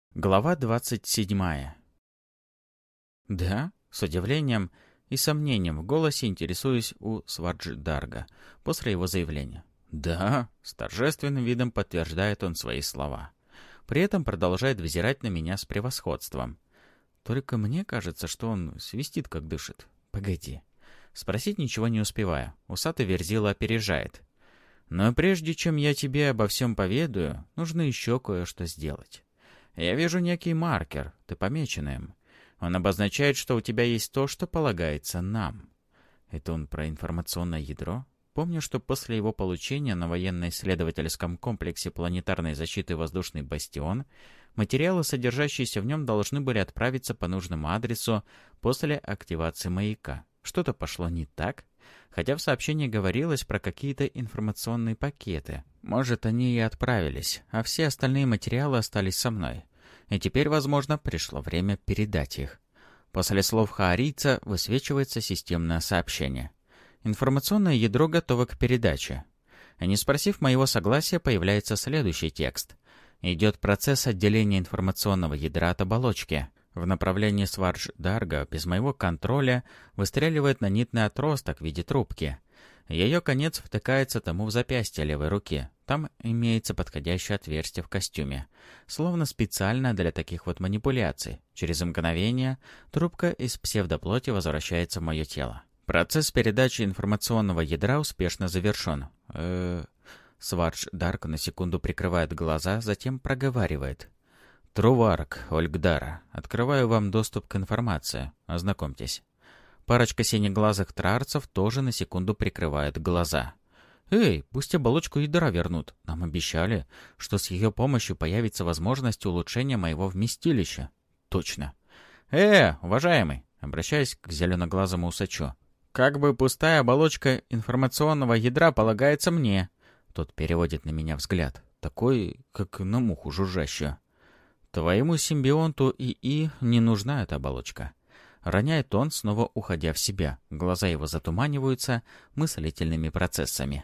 Глава 27. «Да?» — с удивлением и сомнением в голосе интересуюсь у Свардждарга после его заявления. «Да?» — с торжественным видом подтверждает он свои слова. При этом продолжает взирать на меня с превосходством. Только мне кажется, что он свистит, как дышит. Погоди. Спросить ничего не успеваю. Усатый Верзила опережает. Но прежде чем я тебе обо всем поведаю, нужно еще кое-что сделать. Я вижу некий маркер, ты помечен им. Он обозначает, что у тебя есть то, что полагается нам. Это он про информационное ядро? Помню, что после его получения на военно-исследовательском комплексе планетарной защиты «Воздушный бастион» материалы, содержащиеся в нем, должны были отправиться по нужному адресу после активации маяка. Что-то пошло не так? Хотя в сообщении говорилось про какие-то информационные пакеты. Может, они и отправились, а все остальные материалы остались со мной. И теперь, возможно, пришло время передать их. После слов хаарийца высвечивается системное сообщение. Информационное ядро готово к передаче. И не спросив моего согласия, появляется следующий текст. Идет процесс отделения информационного ядра от оболочки. В направлении Свардждарга без моего контроля выстреливает нанитный отросток в виде трубки. Ее конец втыкается тому в запястье левой руки. Там имеется подходящее отверстие в костюме. Словно специально для таких вот манипуляций. Через мгновение трубка из псевдоплоти возвращается в мое тело. Процесс передачи информационного ядра успешно завершен. Свардждарг на секунду прикрывает глаза, затем проговаривает. «Труварг, Ольгдара, открываю вам доступ к информации. Ознакомьтесь». Парочка синеглазых трарцев тоже на секунду прикрывает глаза. «Эй, пусть оболочку ядра вернут. Нам обещали, что с ее помощью появится возможность улучшения моего вместилища». «Точно». Уважаемый», обращаясь к зеленоглазому усачу. «Как бы пустая оболочка информационного ядра полагается мне». Тот переводит на меня взгляд, такой, как на муху жужжащую. «Твоему симбионту ИИ не нужна эта оболочка». Роняет он, снова уходя в себя. Глаза его затуманиваются мыслительными процессами.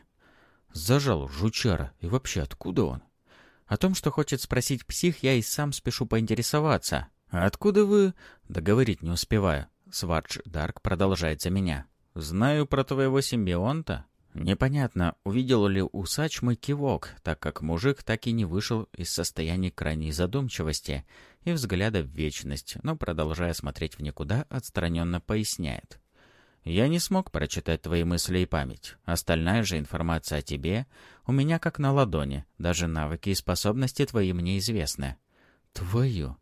Зажал жучара. И вообще, откуда он? О том, что хочет спросить псих, я и сам спешу поинтересоваться. «А откуда вы...» Договорить не успеваю. Свардждарг продолжает за меня. «Знаю про твоего симбионта». Непонятно, увидел ли усач мой кивок, так как мужик так и не вышел из состояния крайней задумчивости и взгляда в вечность, но, продолжая смотреть в никуда, отстраненно поясняет. «Я не смог прочитать твои мысли и память. Остальная же информация о тебе у меня как на ладони. Даже навыки и способности твои мне известны». «Твою?»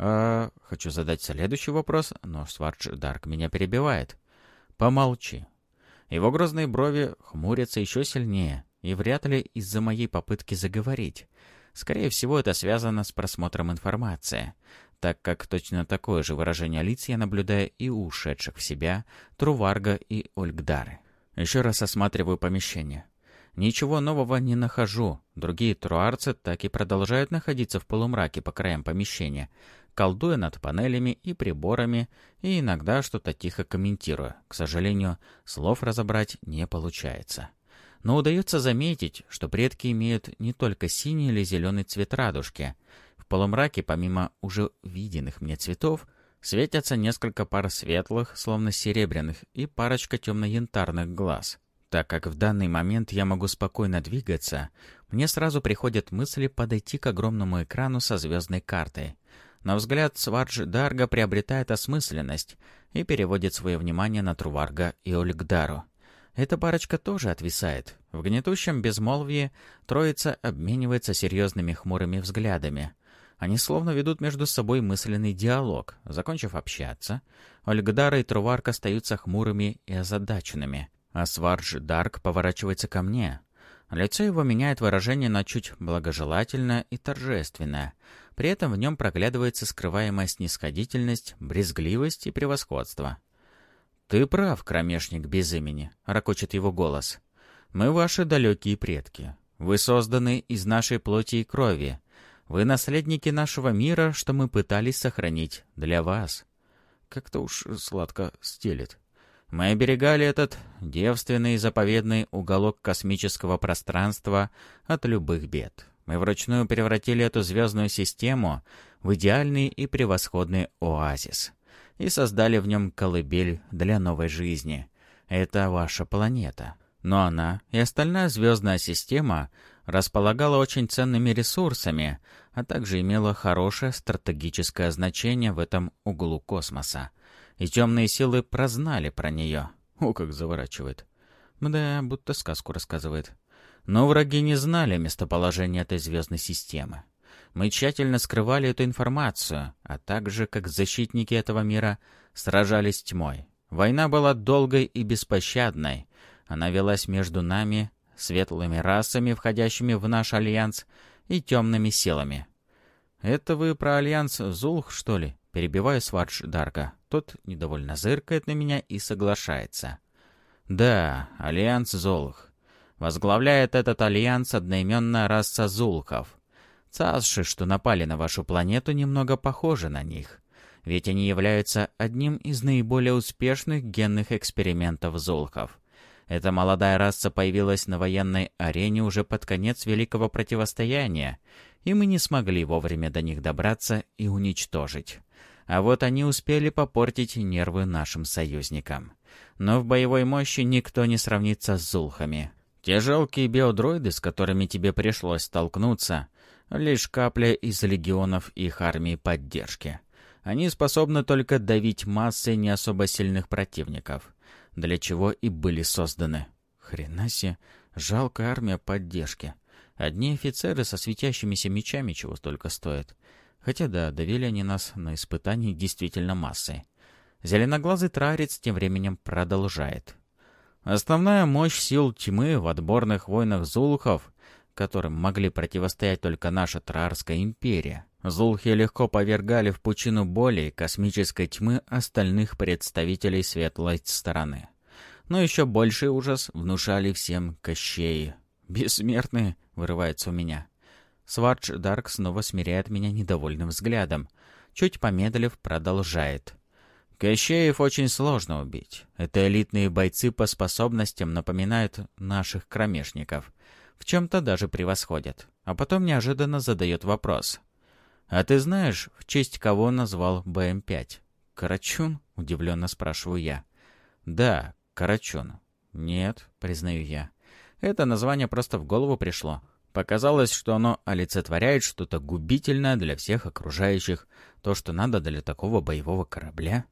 Хочу задать следующий вопрос, но Свардждарг меня перебивает. «Помолчи». Его грозные брови хмурятся еще сильнее, и вряд ли из-за моей попытки заговорить. Скорее всего, это связано с просмотром информации, так как точно такое же выражение лиц я наблюдаю и у ушедших в себя Труварга и Ольгдары. Еще раз осматриваю помещение. Ничего нового не нахожу. Другие труарцы так и продолжают находиться в полумраке по краям помещения, колдуя над панелями и приборами, и иногда что-то тихо комментируя. К сожалению, слов разобрать не получается. Но удается заметить, что предки имеют не только синий или зеленый цвет радужки. В полумраке, помимо уже виденных мне цветов, светятся несколько пар светлых, словно серебряных, и парочка темно-янтарных глаз. Так как в данный момент я могу спокойно двигаться, мне сразу приходят мысли подойти к огромному экрану со звездной картой. На взгляд Свардждарга приобретает осмысленность и переводит свое внимание на Труварга и Ольгдару. Эта парочка тоже отвисает. В гнетущем безмолвии троица обменивается серьезными хмурыми взглядами. Они словно ведут между собой мысленный диалог. Закончив общаться, Ольгдара и Труварг остаются хмурыми и озадаченными. А Свардждарг поворачивается ко мне. Лицо его меняет выражение на чуть благожелательное и торжественное. При этом в нем проглядывается скрываемая снисходительность, брезгливость и превосходство. «Ты прав, кромешник без имени», — ракочет его голос. «Мы ваши далекие предки. Вы созданы из нашей плоти и крови. Вы наследники нашего мира, что мы пытались сохранить для вас». Как-то уж сладко стелет. Мы оберегали этот девственный заповедный уголок космического пространства от любых бед. Мы вручную превратили эту звездную систему в идеальный и превосходный оазис и создали в нем колыбель для новой жизни. Это ваша планета. Но она и остальная звездная система располагала очень ценными ресурсами, а также имела хорошее стратегическое значение в этом углу космоса. И темные силы прознали про нее. О, как заворачивает. Да, будто сказку рассказывает. Но враги не знали местоположения этой звездной системы. Мы тщательно скрывали эту информацию, а также, как защитники этого мира, сражались с тьмой. Война была долгой и беспощадной. Она велась между нами, светлыми расами, входящими в наш альянс, и темными силами. «Это вы про альянс Зулх, что ли?» Перебиваю Свардждарга. Тот недовольно зыркает на меня и соглашается. «Да, альянс Зулх. Возглавляет этот альянс одноименная раса Зулхов. Цасши, что напали на вашу планету, немного похожи на них. Ведь они являются одним из наиболее успешных генных экспериментов Зулхов. Эта молодая раса появилась на военной арене уже под конец Великого Противостояния, и мы не смогли вовремя до них добраться и уничтожить. А вот они успели попортить нервы нашим союзникам. Но в боевой мощи никто не сравнится с Зулхами. Те жалкие биодроиды, с которыми тебе пришлось столкнуться, лишь капля из легионов их армии поддержки. Они способны только давить массой не особо сильных противников, для чего и были созданы. Хрена себе, жалкая армия поддержки. Одни офицеры со светящимися мечами чего столько стоят. Хотя да, довели они нас на испытании действительно массой. Зеленоглазый трарец тем временем продолжает. Основная мощь сил тьмы в отборных войнах Зулхов, которым могли противостоять только наша Траарская империя. Зулхи легко повергали в пучину боли и космической тьмы остальных представителей светлой стороны. Но еще больший ужас внушали всем Кощеи. «Бессмертные!» — вырывается у меня. Свардждарг снова смиряет меня недовольным взглядом. Чуть помедлив, продолжает. Кощеев очень сложно убить. Это элитные бойцы по способностям напоминают наших кромешников. В чем-то даже превосходят. А потом неожиданно задает вопрос. «А ты знаешь, в честь кого назвал БМ-5?» «Карачун?» — удивленно спрашиваю я. «Да, Карачун». «Нет», — признаю я. «Это название просто в голову пришло. Показалось, что оно олицетворяет что-то губительное для всех окружающих, то, что надо для такого боевого корабля».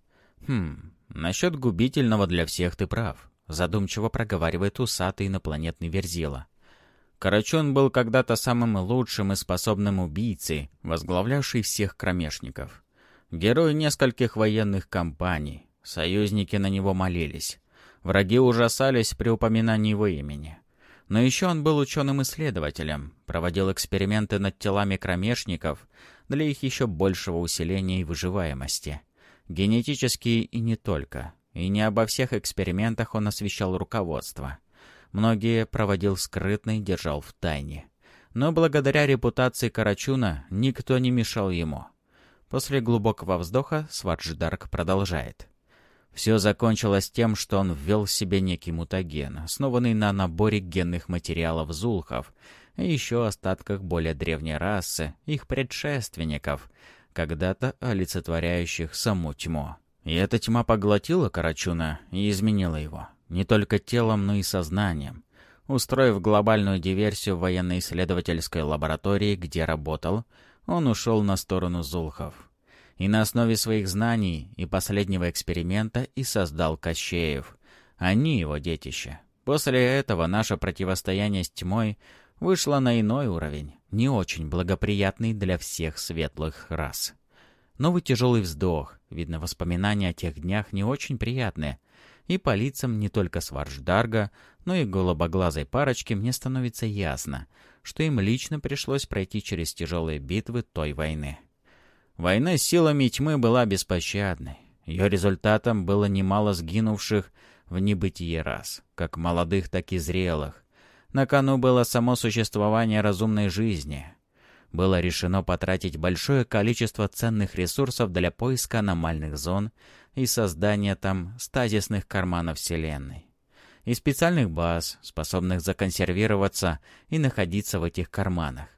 Насчет губительного для всех ты прав», — задумчиво проговаривает усатый инопланетный Верзила. Карачун был когда-то самым лучшим и способным убийцей, возглавлявший всех кромешников. Герой нескольких военных кампаний. Союзники на него молились. Враги ужасались при упоминании его имени. Но еще он был ученым-исследователем, проводил эксперименты над телами кромешников для их еще большего усиления и выживаемости. Генетические и не только. И не обо всех экспериментах он освещал руководство. Многие проводил скрытно и держал в тайне. Но благодаря репутации Карачуна никто не мешал ему. После глубокого вздоха Свардждарг продолжает. Все закончилось тем, что он ввел в себе некий мутаген, основанный на наборе генных материалов Зулхов и еще остатках более древней расы, их предшественников, когда-то олицетворяющих саму тьму. И эта тьма поглотила Карачуна и изменила его. Не только телом, но и сознанием. Устроив глобальную диверсию в военно-исследовательской лаборатории, где работал, он ушел на сторону Зулхов. И на основе своих знаний и последнего эксперимента и создал Кощеев. Они его детище. После этого наше противостояние с тьмой вышло на иной уровень, не очень благоприятный для всех светлых рас. Новый тяжелый вздох. Видно, воспоминания о тех днях не очень приятные. И по лицам не только Свардждарга, но и голубоглазой парочки мне становится ясно, что им лично пришлось пройти через тяжелые битвы той войны. Война с силами тьмы была беспощадной. Ее результатом было немало сгинувших в небытие рас, как молодых, так и зрелых. На кону было само существование разумной жизни. Было решено потратить большое количество ценных ресурсов для поиска аномальных зон и создания там стазисных карманов Вселенной. И специальных баз, способных законсервироваться и находиться в этих карманах,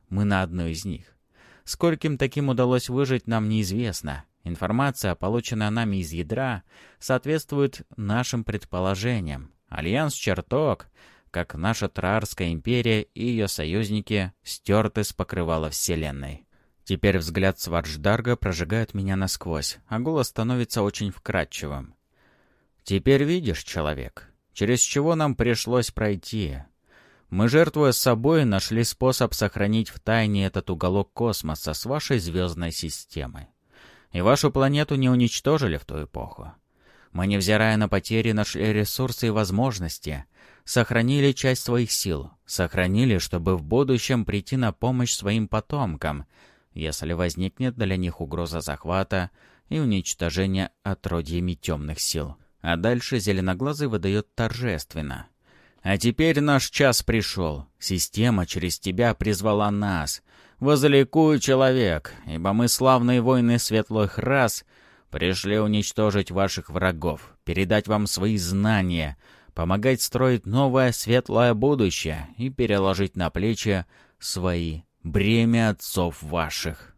Мы на одной из них. Скольким таким удалось выжить, нам неизвестно. Информация, полученная нами из ядра, соответствует нашим предположениям. Альянс Чертог, как наша Траарская империя и ее союзники, стерты с покрывала Вселенной. Теперь взгляд Свардждарга прожигает меня насквозь, а голос становится очень вкрадчивым. «Теперь видишь, человек, через чего нам пришлось пройти. Мы, жертвуя собой, нашли способ сохранить в тайне этот уголок космоса с вашей звездной системой. И вашу планету не уничтожили в ту эпоху. Мы, невзирая на потери, нашли ресурсы и возможности, сохранили часть своих сил, сохранили, чтобы в будущем прийти на помощь своим потомкам, если возникнет для них угроза захвата и уничтожения отродьями темных сил». А дальше Зеленоглазый выдает торжественно. «А теперь наш час пришел. Система через тебя призвала нас. Возликуй, человек, ибо мы, славные воины светлых рас, пришли уничтожить ваших врагов, передать вам свои знания, помогать строить новое светлое будущее и переложить на плечи свои бремя отцов ваших».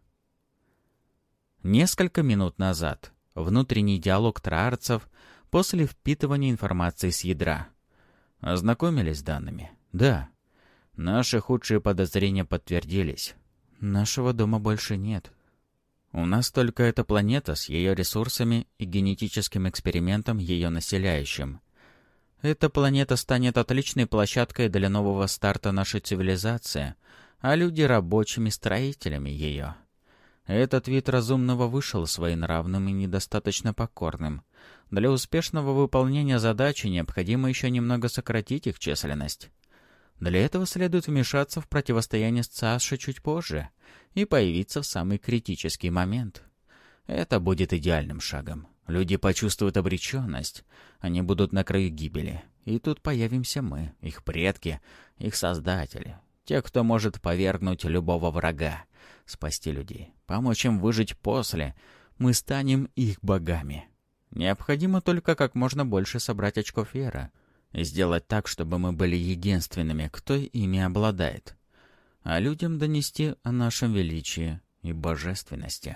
Несколько минут назад. Внутренний диалог траарцев после впитывания информации с ядра. Ознакомились с данными? Да. Наши худшие подозрения подтвердились. Нашего дома больше нет. У нас только эта планета с ее ресурсами и генетическим экспериментом, ее населяющим. Эта планета станет отличной площадкой для нового старта нашей цивилизации, а люди — рабочими строителями ее. Этот вид разумного вышел своенравным и недостаточно покорным. Для успешного выполнения задачи необходимо еще немного сократить их численность. Для этого следует вмешаться в противостояние с Цааши чуть позже и появиться в самый критический момент. Это будет идеальным шагом. Люди почувствуют обреченность, они будут на краю гибели. И тут появимся мы, их предки, их создатели, те, кто может повергнуть любого врага, спасти людей, помочь им выжить после. Мы станем их богами. Необходимо только как можно больше собрать очков веры и сделать так, чтобы мы были единственными, кто ими обладает, а людям донести о нашем величии и божественности.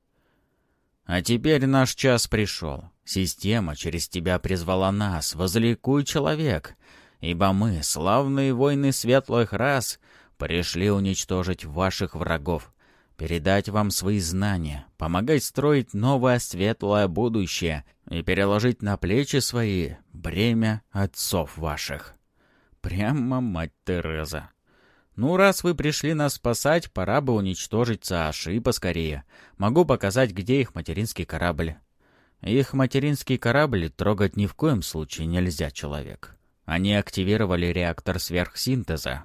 А теперь наш час пришел. Система через тебя призвала нас. Возликуй, человек, ибо мы, славные воины светлых рас, пришли уничтожить ваших врагов, передать вам свои знания, помогать строить новое светлое будущее и переложить на плечи свои бремя отцов ваших. Прямо мать Тереза. Ну, раз вы пришли нас спасать, пора бы уничтожить Цааши поскорее. Могу показать, где их материнский корабль. Их материнский корабль трогать ни в коем случае нельзя, человек. Они активировали реактор сверхсинтеза.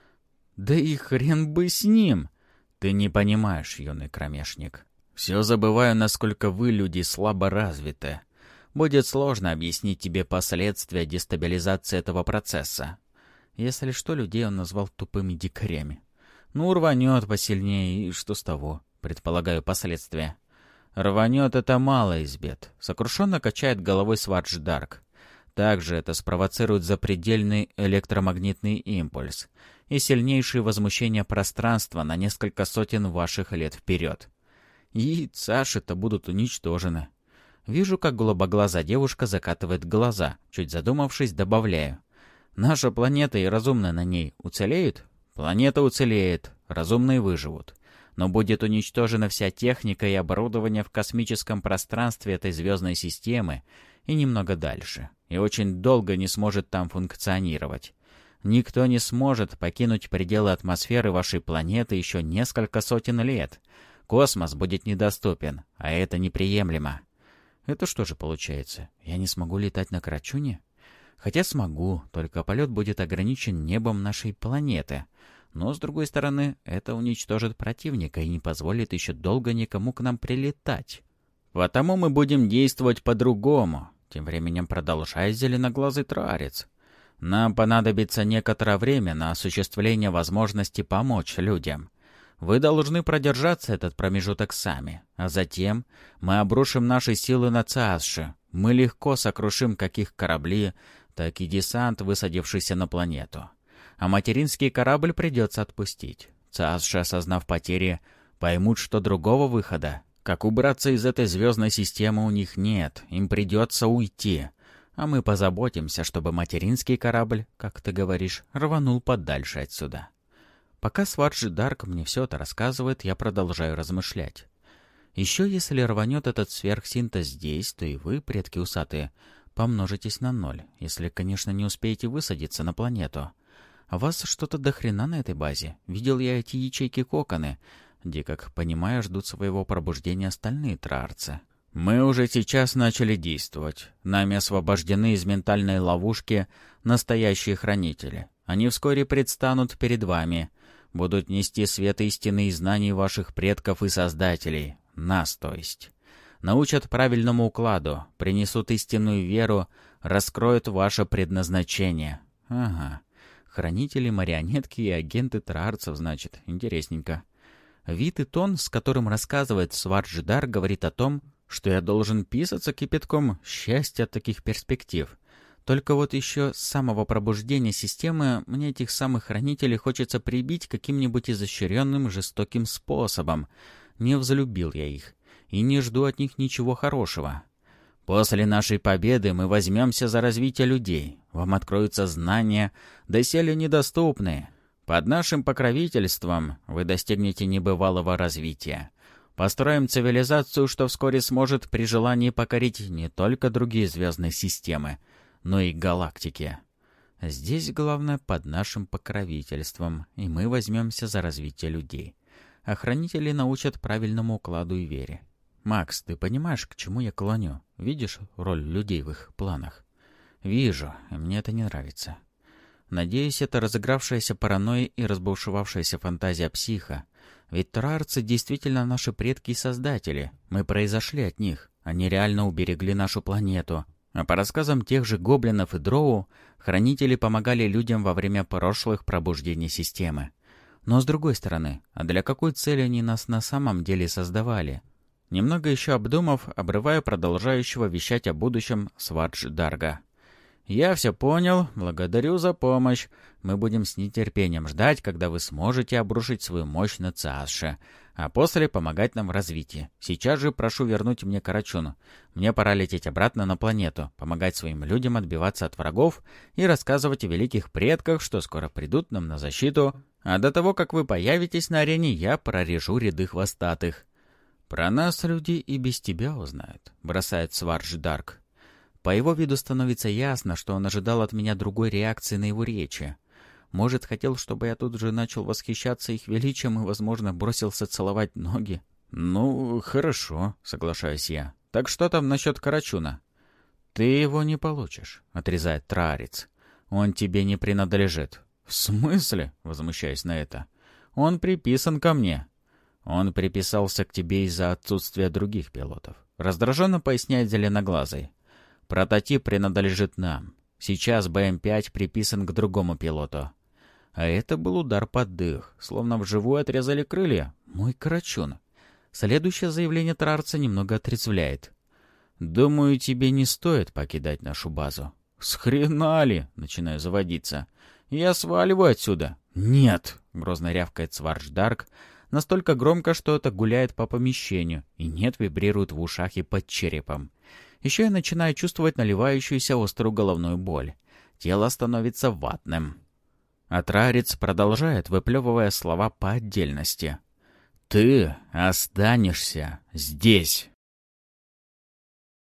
Да и хрен бы с ним! Ты не понимаешь, юный кромешник. Все забываю, насколько вы, люди, слабо развиты. Будет сложно объяснить тебе последствия дестабилизации этого процесса. Если что, людей он назвал тупыми дикарями. Ну, рванет посильнее, и что с того? Предполагаю, последствия. Рванет — это мало из бед. Сокрушенно качает головой Свардждарг. Также это спровоцирует запредельный электромагнитный импульс и сильнейшее возмущение пространства на несколько сотен ваших лет вперед. И Цааши-то будут уничтожены. Вижу, как голубоглазая девушка закатывает глаза. Чуть задумавшись, добавляю. Наша планета и разумные на ней уцелеют? Планета уцелеет, разумные выживут. Но будет уничтожена вся техника и оборудование в космическом пространстве этой звездной системы и немного дальше. И очень долго не сможет там функционировать. Никто не сможет покинуть пределы атмосферы вашей планеты еще несколько сотен лет. Космос будет недоступен, а это неприемлемо. Это что же получается? Я не смогу летать на Крачуне? Хотя смогу, только полет будет ограничен небом нашей планеты. Но, с другой стороны, это уничтожит противника и не позволит еще долго никому к нам прилетать. Потому мы будем действовать по-другому. Тем временем продолжает зеленоглазый траарец. Нам понадобится некоторое время на осуществление возможности помочь людям. Вы должны продержаться этот промежуток сами, а затем мы обрушим наши силы на Цааши. Мы легко сокрушим как их корабли, так и десант, высадившийся на планету. А материнский корабль придется отпустить. ЦАСШи, осознав потери, поймут, что другого выхода, как убраться из этой звездной системы, у них нет, им придется уйти. А мы позаботимся, чтобы материнский корабль, как ты говоришь, рванул подальше отсюда. Пока Сварджи Дарк мне все это рассказывает, я продолжаю размышлять. Еще если рванет этот сверхсинтез здесь, то и вы, предки усатые, помножитесь на 0, если, конечно, не успеете высадиться на планету. А вас что-то дохрена на этой базе. Видел я эти ячейки-коконы, где, как понимаю, ждут своего пробуждения остальные траарцы. Мы уже сейчас начали действовать. Нами освобождены из ментальной ловушки настоящие хранители. Они вскоре предстанут перед вами, будут нести свет истины и знаний ваших предков и создателей. Нас, то есть. Научат правильному укладу, принесут истинную веру, раскроют ваше предназначение. Ага. Хранители, марионетки и агенты траарцев, значит. Интересненько. Вид и тон, с которым рассказывает Сварджи Дарк, говорит о том, что я должен писаться кипятком счастья от таких перспектив. Только вот еще с самого пробуждения системы мне этих самых хранителей хочется прибить каким-нибудь изощренным жестоким способом. Не взлюбил я их и не жду от них ничего хорошего. После нашей победы мы возьмемся за развитие людей. Вам откроются знания, доселе недоступные. Под нашим покровительством вы достигнете небывалого развития. Построим цивилизацию, что вскоре сможет при желании покорить не только другие звездные системы, но и галактики. Здесь главное под нашим покровительством, и мы возьмемся за развитие людей. Охранители научат правильному укладу и вере. Макс, ты понимаешь, к чему я клоню? Видишь роль людей в их планах? Вижу, и мне это не нравится. Надеюсь, это разыгравшаяся паранойя и разбушевавшаяся фантазия психа. Ведь траарцы действительно наши предки и создатели. Мы произошли от них. Они реально уберегли нашу планету. А по рассказам тех же гоблинов и дроу, хранители помогали людям во время прошлых пробуждений системы. Но с другой стороны, а для какой цели они нас на самом деле создавали? Немного еще обдумав, обрываю продолжающего вещать о будущем Сварджи Дарга. «Я все понял. Благодарю за помощь. Мы будем с нетерпением ждать, когда вы сможете обрушить свою мощь на ЦАСШи, а после помогать нам в развитии. Сейчас же прошу вернуть мне Карачун. Мне пора лететь обратно на планету, помогать своим людям отбиваться от врагов и рассказывать о великих предках, что скоро придут нам на защиту. А до того, как вы появитесь на арене, я прорежу ряды хвостатых». «Про нас люди и без тебя узнают», — бросает Сварджи Дарк. По его виду становится ясно, что он ожидал от меня другой реакции на его речи. Может, хотел, чтобы я тут же начал восхищаться их величием и, возможно, бросился целовать ноги. «Ну, хорошо», — соглашаюсь я. «Так что там насчет Карачуна?» «Ты его не получишь», — отрезает траарец. «Он тебе не принадлежит». «В смысле?» — возмущаюсь на это. «Он приписан ко мне». «Он приписался к тебе из-за отсутствия других пилотов», — раздраженно поясняет зеленоглазый. «Прототип принадлежит нам. Сейчас БМ-5 приписан к другому пилоту». А это был удар под дых, словно вживую отрезали крылья. Мой Карачун. Следующее заявление траарца немного отрезвляет. «Думаю, тебе не стоит покидать нашу базу». «С хрена ли?» — начинаю заводиться. «Я сваливаю отсюда». «Нет!» — грозно рявкает Сварджи Дарк, настолько громко, что это гуляет по помещению, и «нет» вибрирует в ушах и под черепом. Еще я начинаю чувствовать наливающуюся острую головную боль. Тело становится ватным. А траарец продолжает, выплевывая слова по отдельности. «Ты останешься здесь».